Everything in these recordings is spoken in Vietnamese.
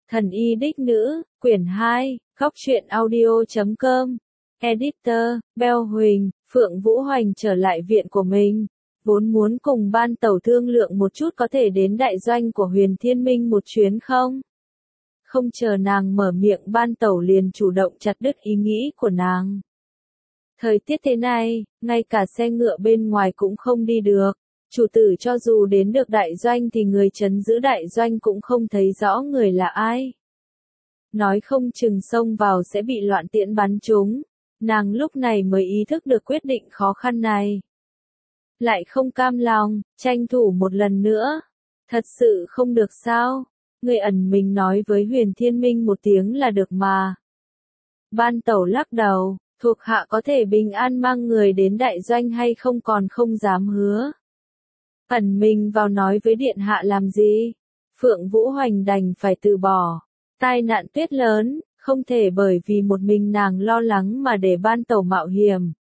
Thần y đích nữ, quyển 2, Góc truyện audio.com. Editor, Bell Huỳnh. Phượng Vũ Hoành trở lại viện của mình, vốn muốn cùng ban tẩu thương lượng một chút có thể đến đại doanh của Huyền Thiên Minh một chuyến không? Không chờ nàng mở miệng, ban tẩu liền chủ động chặt đứt ý nghĩ của nàng. Thời tiết thế này, ngay cả xe ngựa bên ngoài cũng không đi được. Chủ tử cho dù đến được đại doanh thì người trấn giữ đại doanh cũng không thấy rõ người là ai. Nói không chừng xông vào sẽ bị loạn tiễn bắn trúng. Nàng lúc này mới ý thức được quyết định khó khăn này. Lại không cam lòng, tranh thủ một lần nữa. Thật sự không được sao? Người ẩn mình nói với Huyền Thiên Minh một tiếng là được mà. Ban tẩu lắc đầu, thuộc hạ có thể bình an mang người đến đại doanh hay không còn không dám hứa. Ẩn mình vào nói với điện hạ làm gì? Phượng Vũ Hoành đành phải từ bỏ. Tai nạn tuyết lớn, không thể bởi vì một mình nàng lo lắng mà để ban tẩu mạo hiểm.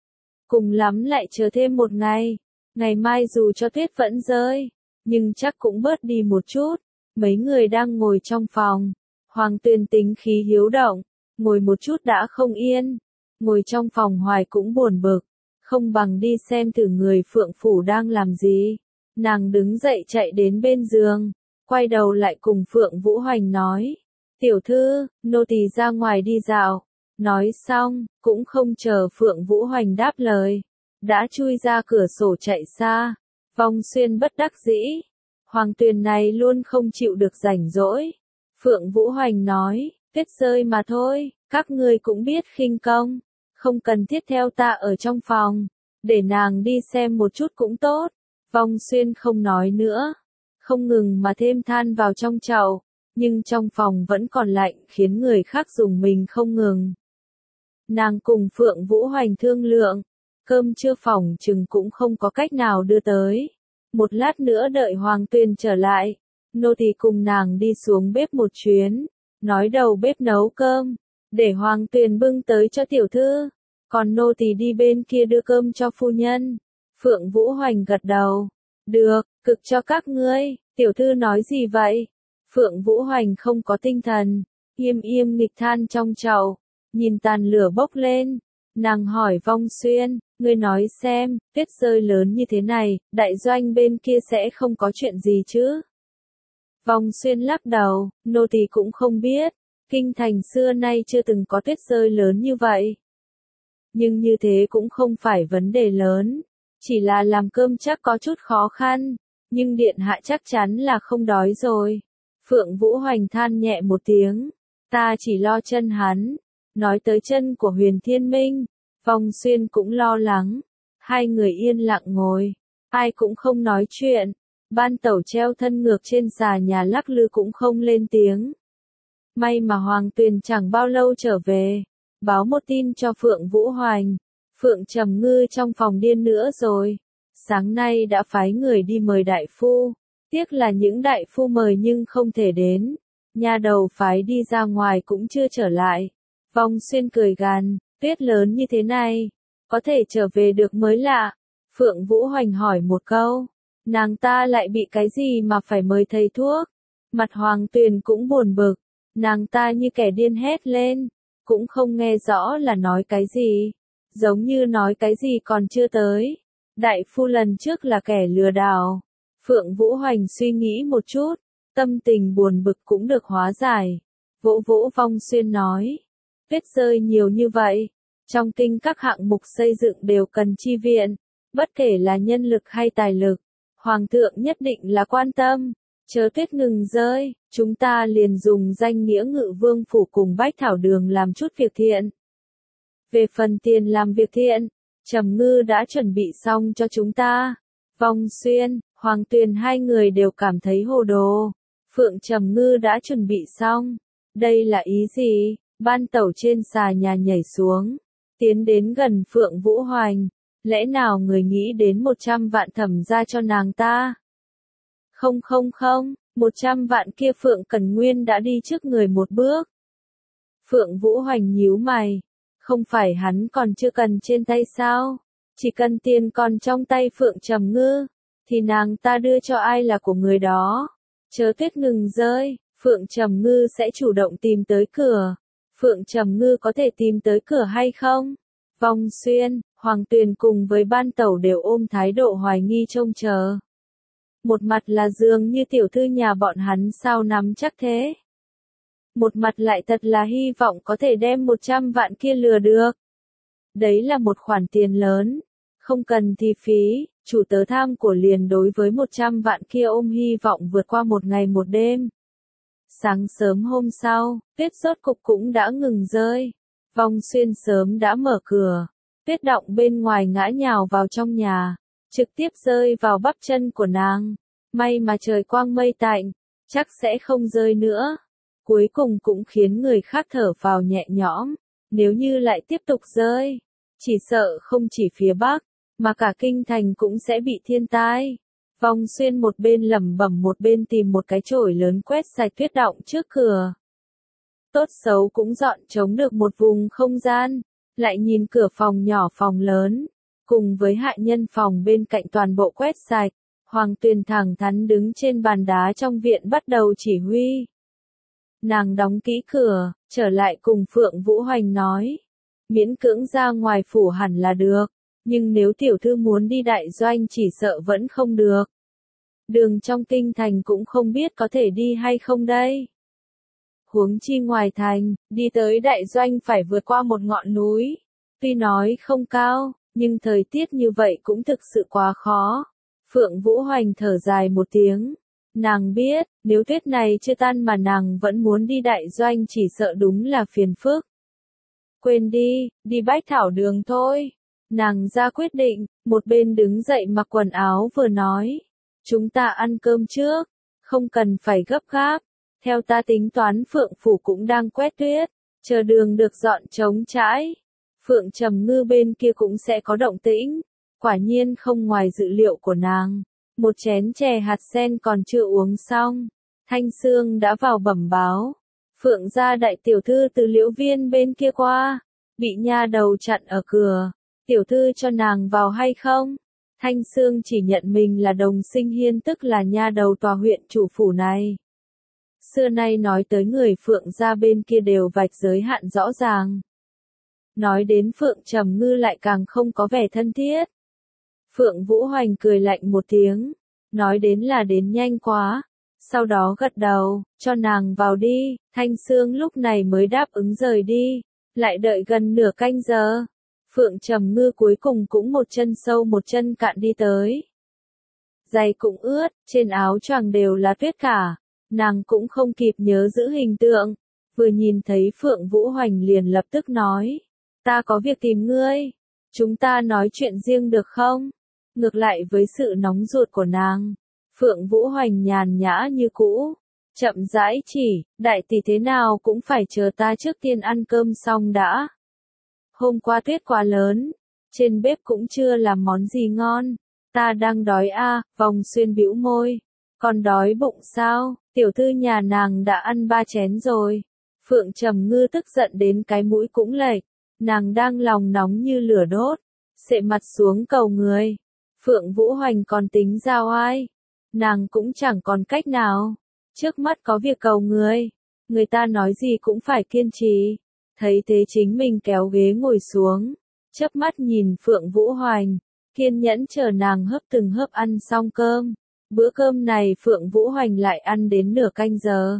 Cùng lắm lại chờ thêm một ngày. Ngày mai dù cho tuyết vẫn rơi, nhưng chắc cũng bớt đi một chút. Mấy người đang ngồi trong phòng. Hoàng Tuyền tính khí hiếu động, ngồi một chút đã không yên. Ngồi trong phòng hoài cũng buồn bực. Không bằng đi xem thử người Phượng Phủ đang làm gì. Nàng đứng dậy chạy đến bên giường, quay đầu lại cùng Phượng Vũ Hoành nói. Tiểu thư, nô tỳ ra ngoài đi dạo. Nói xong, cũng không chờ Phượng Vũ Hoành đáp lời. Đã chui ra cửa sổ chạy xa. Vong Xuyên bất đắc dĩ. Hoàng Tuyền này luôn không chịu được rảnh rỗi. Phượng Vũ Hoành nói, tuyết rơi mà thôi, các ngươi cũng biết khinh công. Không cần thiết theo ta ở trong phòng. Để nàng đi xem một chút cũng tốt. Vong Xuyên không nói nữa. Không ngừng mà thêm than vào trong chậu. Nhưng trong phòng vẫn còn lạnh khiến người khác dùng mình không ngừng. Nàng cùng Phượng Vũ Hoành thương lượng. Cơm trưa phòng chừng cũng không có cách nào đưa tới. Một lát nữa đợi Hoàng Tuyền trở lại. Nô tỳ cùng nàng đi xuống bếp một chuyến. Nói đầu bếp nấu cơm. Để Hoàng Tuyền bưng tới cho tiểu thư. Còn nô tỳ đi bên kia đưa cơm cho phu nhân. Phượng Vũ Hoành gật đầu. Được, cực cho các ngươi. Tiểu thư nói gì vậy? Phượng Vũ Hoành không có tinh thần. Im nghịch than trong chậu. Nhìn tàn lửa bốc lên. Nàng hỏi Vong Xuyên, ngươi nói xem, tuyết rơi lớn như thế này, đại doanh bên kia sẽ không có chuyện gì chứ? Vong Xuyên lắc đầu, nô tỳ cũng không biết. Kinh thành xưa nay chưa từng có tuyết rơi lớn như vậy. Nhưng như thế cũng không phải vấn đề lớn. Chỉ là làm cơm chắc có chút khó khăn. Nhưng điện hạ chắc chắn là không đói rồi. Phượng Vũ Hoành than nhẹ một tiếng. Ta chỉ lo chân hắn. Nói tới chân của Huyền Thiên Minh. Vong Xuyên cũng lo lắng. Hai người yên lặng ngồi. Ai cũng không nói chuyện. Ban tẩu treo thân ngược trên xà nhà lắc lư cũng không lên tiếng. May mà Hoàng Tuyền chẳng bao lâu trở về. Báo một tin cho Phượng Vũ Hoành. Phượng Trầm Ngư trong phòng điên nữa rồi. Sáng nay đã phái người đi mời đại phu. Tiếc là những đại phu mời nhưng không thể đến. Nhà đầu phái đi ra ngoài cũng chưa trở lại. Vong Xuyên cười gằn, tuyết lớn như thế này. Có thể trở về được mới lạ. Phượng Vũ Hoành hỏi một câu. Nàng ta lại bị cái gì mà phải mời thầy thuốc? Mặt Hoàng Tuyền cũng buồn bực. Nàng ta như kẻ điên hét lên. Cũng không nghe rõ là nói cái gì. Giống như nói cái gì còn chưa tới. Đại phu lần trước là kẻ lừa đảo. Phượng Vũ Hoành suy nghĩ một chút. Tâm tình buồn bực cũng được hóa giải. Vỗ vỗ Vong Xuyên nói. Tuyết rơi nhiều như vậy. Trong kinh các hạng mục xây dựng đều cần chi viện. Bất kể là nhân lực hay tài lực. Hoàng thượng nhất định là quan tâm. Chớ tuyết ngừng rơi. Chúng ta liền dùng danh nghĩa Ngự Vương Phủ cùng Bách Thảo Đường làm chút việc thiện. Về phần tiền làm việc thiện, Trầm Ngư đã chuẩn bị xong cho chúng ta. Vong Xuyên, Hoàng Tuyền hai người đều cảm thấy hồ đồ. Phượng Trầm Ngư đã chuẩn bị xong. Đây là ý gì? Ban tẩu trên xà nhà nhảy xuống. Tiến đến gần Phượng Vũ Hoành. Lẽ nào người nghĩ đến 100 vạn thẩm ra cho nàng ta? Không, 100 vạn kia Phượng Cẩn Nguyên đã đi trước người một bước. Phượng Vũ Hoành nhíu mày. Không phải hắn còn chưa cần trên tay sao? Chỉ cần tiền còn trong tay Phượng Trầm Ngư, thì nàng ta đưa cho ai là của người đó. Chớ tuyết ngừng rơi. Phượng Trầm Ngư sẽ chủ động tìm tới cửa. Phượng Trầm Ngư có thể tìm tới cửa hay không? Vong Xuyên, Hoàng Tuyền cùng với ban tẩu đều ôm thái độ hoài nghi trông chờ. Một mặt là dường như tiểu thư nhà bọn hắn sao nắm chắc thế. Một mặt lại thật là hy vọng có thể đem 100 vạn kia lừa được. Đấy là một khoản tiền lớn. Không cần thì phí, chủ tớ tham của liền đối với 100 vạn kia ôm hy vọng vượt qua một ngày một đêm. Sáng sớm hôm sau, tuyết rốt cục cũng đã ngừng rơi. Vong Xuyên sớm đã mở cửa. Tuyết đọng bên ngoài ngã nhào vào trong nhà, trực tiếp rơi vào bắp chân của nàng. May mà trời quang mây tạnh, chắc sẽ không rơi nữa. Cuối cùng cũng khiến người khác thở phào nhẹ nhõm. Nếu như lại tiếp tục rơi, chỉ sợ không chỉ phía Bắc, mà cả kinh thành cũng sẽ bị thiên tai. Vong Xuyên một bên lẩm bẩm một bên tìm một cái chổi lớn quét sạch tuyết đọng trước cửa. Tốt xấu cũng dọn trống được một vùng không gian, lại nhìn cửa phòng nhỏ phòng lớn, cùng với hạ nhân phòng bên cạnh toàn bộ quét sạch. Hoàng Tuyền thẳng thắn đứng trên bàn đá trong viện bắt đầu chỉ huy. Nàng đóng kỹ cửa, trở lại cùng Phượng Vũ Hoành nói. Miễn cưỡng ra ngoài phủ hẳn là được, nhưng nếu tiểu thư muốn đi đại doanh chỉ sợ vẫn không được. Đường trong kinh thành cũng không biết có thể đi hay không đây. Huống chi ngoài thành, đi tới đại doanh phải vượt qua một ngọn núi. Tuy nói không cao, nhưng thời tiết như vậy cũng thực sự quá khó. Phượng Vũ Hoành thở dài một tiếng. Nàng biết, nếu tuyết này chưa tan mà nàng vẫn muốn đi đại doanh chỉ sợ đúng là phiền phức. Quên đi, đi Bách Thảo Đường thôi. Nàng ra quyết định, một bên đứng dậy mặc quần áo vừa nói. Chúng ta ăn cơm trước, không cần phải gấp gáp. Theo ta tính toán Phượng Phủ cũng đang quét tuyết, chờ đường được dọn trống trải. Phượng Trầm Ngư bên kia cũng sẽ có động tĩnh. Quả nhiên không ngoài dự liệu của nàng. Một chén chè hạt sen còn chưa uống xong. Thanh Sương đã vào bẩm báo. Phượng gia đại tiểu thư từ Liễu Viên bên kia qua. Bị nha đầu chặn ở cửa. Tiểu thư cho nàng vào hay không? Thanh Sương chỉ nhận mình là đồng sinh hiên tức là nha đầu tòa huyện chủ phủ này. Xưa nay nói tới người Phượng gia bên kia đều vạch giới hạn rõ ràng. Nói đến Phượng Trầm Ngư lại càng không có vẻ thân thiết. Phượng Vũ Hoành cười lạnh một tiếng, nói đến là đến nhanh quá, sau đó gật đầu, cho nàng vào đi. Thanh Sương lúc này mới đáp ứng rời đi, lại đợi gần nửa canh giờ. Phượng Trầm Ngư cuối cùng cũng một chân sâu một chân cạn đi tới. Giày cũng ướt, trên áo choàng đều là tuyết cả, nàng cũng không kịp nhớ giữ hình tượng, vừa nhìn thấy Phượng Vũ Hoành liền lập tức nói, ta có việc tìm ngươi, chúng ta nói chuyện riêng được không? Ngược lại với sự nóng ruột của nàng, Phượng Vũ Hoành nhàn nhã như cũ, chậm rãi chỉ, đại tỷ thế nào cũng phải chờ ta trước tiên ăn cơm xong đã. Hôm qua tuyết quá lớn, trên bếp cũng chưa làm món gì ngon, ta đang đói a. Vong Xuyên bĩu môi, còn đói bụng sao? Tiểu thư nhà nàng đã ăn 3 chén rồi. Phượng Trầm Ngư tức giận đến cái mũi cũng lệch, nàng đang lòng nóng như lửa đốt, xệ mặt xuống cầu người. Phượng Vũ Hoành còn tính giao ai, nàng cũng chẳng còn cách nào, trước mắt có việc cầu người ta nói gì cũng phải kiên trì. Thấy thế chính mình kéo ghế ngồi xuống, chớp mắt nhìn Phượng Vũ Hoành, kiên nhẫn chờ nàng hớp từng hớp ăn xong cơm. Bữa cơm này Phượng Vũ Hoành lại ăn đến nửa canh giờ.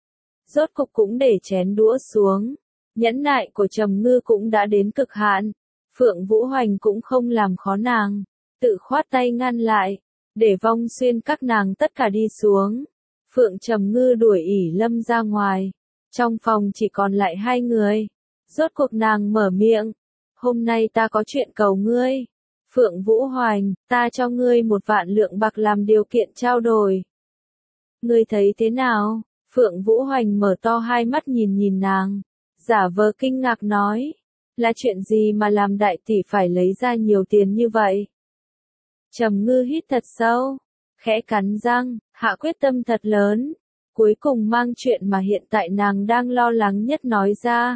Rốt cục cũng để chén đũa xuống, nhẫn nại của Trầm Ngư cũng đã đến cực hạn. Phượng Vũ Hoành cũng không làm khó nàng, tự khoát tay ngăn lại, để Vong Xuyên các nàng tất cả đi xuống. Phượng Trầm Ngư đuổi ỉ Lâm ra ngoài, trong phòng chỉ còn lại 2 người. Rốt cuộc nàng mở miệng, hôm nay ta có chuyện cầu ngươi. Phượng Vũ Hoành, ta cho ngươi 1 vạn lượng bạc làm điều kiện trao đổi. Ngươi thấy thế nào? Phượng Vũ Hoành mở to hai mắt nhìn nàng, giả vờ kinh ngạc nói, là chuyện gì mà làm đại tỷ phải lấy ra nhiều tiền như vậy? Trầm Ngư hít thật sâu, khẽ cắn răng, hạ quyết tâm thật lớn, cuối cùng mang chuyện mà hiện tại nàng đang lo lắng nhất nói ra.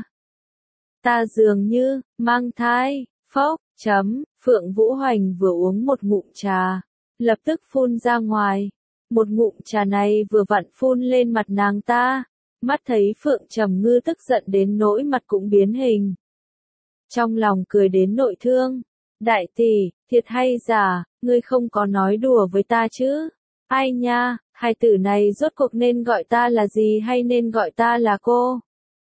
Ta dường như, mang thai, phốc, Phượng Vũ Hoành vừa uống một ngụm trà, lập tức phun ra ngoài. Một ngụm trà này vừa vặn phun lên mặt nàng ta. Mắt thấy Phượng Trầm Ngư tức giận đến nỗi mặt cũng biến hình. Trong lòng cười đến nội thương. Đại tỷ, thiệt hay giả, ngươi không có nói đùa với ta chứ? Ai nha, hai tử này rốt cuộc nên gọi ta là gì hay nên gọi ta là cô?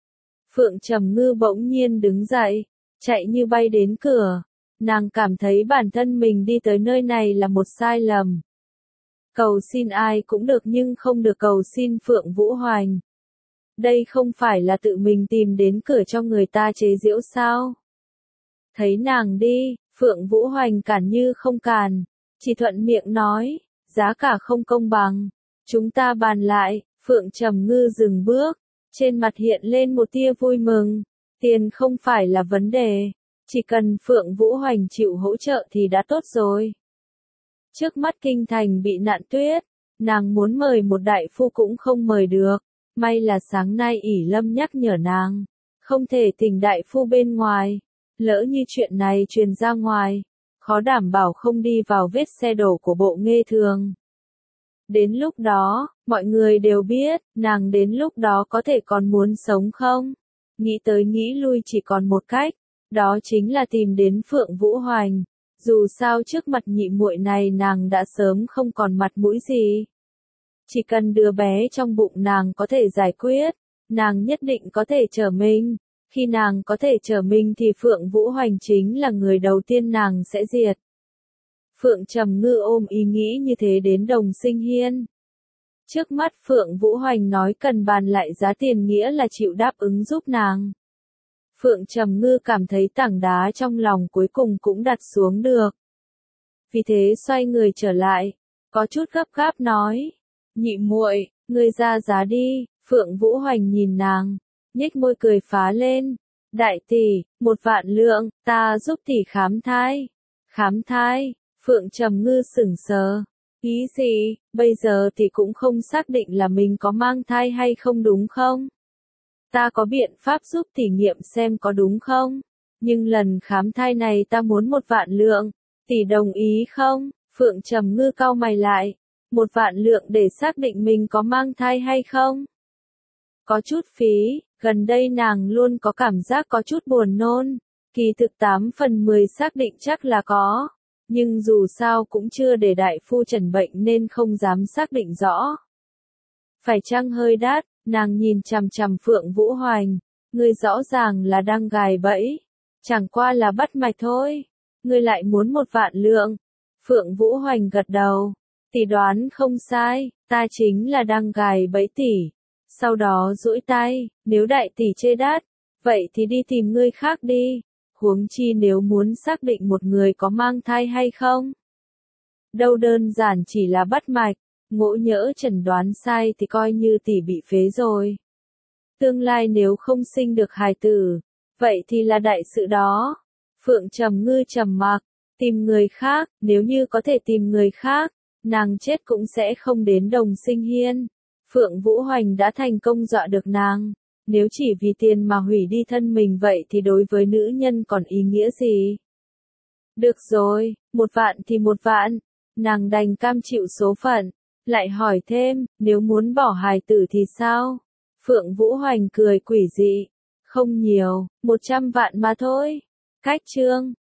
Phượng Trầm Ngư bỗng nhiên đứng dậy, chạy như bay đến cửa. Nàng cảm thấy bản thân mình đi tới nơi này là một sai lầm. Cầu xin ai cũng được nhưng không được cầu xin Phượng Vũ Hoành. Đây không phải là tự mình tìm đến cửa cho người ta chế giễu sao? Thấy nàng đi, Phượng Vũ Hoành cản như không cản, chỉ thuận miệng nói, giá cả không công bằng. Chúng ta bàn lại. Phượng Trầm Ngư dừng bước, trên mặt hiện lên một tia vui mừng. Tiền không phải là vấn đề, chỉ cần Phượng Vũ Hoành chịu hỗ trợ thì đã tốt rồi. Trước mắt kinh thành bị nạn tuyết, nàng muốn mời một đại phu cũng không mời được. May là sáng nay ỷ Lâm nhắc nhở nàng, không thể thỉnh đại phu bên ngoài. Lỡ như chuyện này truyền ra ngoài, khó đảm bảo không đi vào vết xe đổ của bộ Nghê Thường. Đến lúc đó, mọi người đều biết, nàng đến lúc đó có thể còn muốn sống không? Nghĩ tới nghĩ lui chỉ còn một cách, đó chính là tìm đến Phượng Vũ Hoành. Dù sao trước mặt nhị muội này nàng đã sớm không còn mặt mũi gì. Chỉ cần đứa bé trong bụng nàng có thể giải quyết, nàng nhất định có thể trở mình. Khi nàng có thể trở mình thì Phượng Vũ Hoành chính là người đầu tiên nàng sẽ diệt. Phượng Trầm Ngư ôm ý nghĩ như thế đến Đồng Sinh Hiên. Trước mắt Phượng Vũ Hoành nói cần bàn lại giá tiền nghĩa là chịu đáp ứng giúp nàng. Phượng Trầm Ngư cảm thấy tảng đá trong lòng cuối cùng cũng đặt xuống được. Vì thế xoay người trở lại, có chút gấp gáp nói, nhị muội, ngươi ra giá đi. Phượng Vũ Hoành nhìn nàng, nhếch môi cười phá lên, đại tỷ, 1.000.000 lượng, ta giúp tỷ khám thai. Khám thai? Phượng Trầm Ngư sững sờ. Ý gì, bây giờ thì cũng không xác định là mình có mang thai hay không đúng không? Ta có biện pháp giúp tỷ nghiệm xem có đúng không? Nhưng lần khám thai này ta muốn 1.000.000 lượng, tỷ đồng ý không? Phượng Trầm Ngư cau mày lại, 1.000.000 lượng để xác định mình có mang thai hay không? Có chút phí, gần đây nàng luôn có cảm giác có chút buồn nôn, kỳ thực 8/10 xác định chắc là có. Nhưng dù sao cũng chưa để đại phu chẩn bệnh nên không dám xác định rõ. Phải chăng hơi đắt, nàng nhìn chằm chằm Phượng Vũ Hoành, ngươi rõ ràng là đang gài bẫy, chẳng qua là bắt mạch thôi, ngươi lại muốn 1.000.000 lượng. Phượng Vũ Hoành gật đầu, tỷ đoán không sai, ta chính là đang gài bẫy tỷ. Sau đó duỗi tay, nếu đại tỷ chê đắt, vậy thì đi tìm ngươi khác đi. Huống chi nếu muốn xác định một người có mang thai hay không. Đâu đơn giản chỉ là bắt mạch, ngộ nhỡ chẩn đoán sai thì coi như tỷ bị phế rồi. Tương lai nếu không sinh được hài tử, vậy thì là đại sự đó. Phượng Trầm Ngư trầm mặc, tìm người khác, nếu như có thể tìm người khác, nàng chết cũng sẽ không đến Đồng Sinh Hiên. Phượng Vũ Hoành đã thành công dọa được nàng. Nếu chỉ vì tiền mà hủy đi thân mình vậy thì đối với nữ nhân còn ý nghĩa gì? Được rồi, 1.000.000 thì 1.000.000, nàng đành cam chịu số phận, lại hỏi thêm, nếu muốn bỏ hài tử thì sao? Phượng Vũ Hoành cười quỷ dị, không nhiều, 100 vạn mà thôi. Cách chương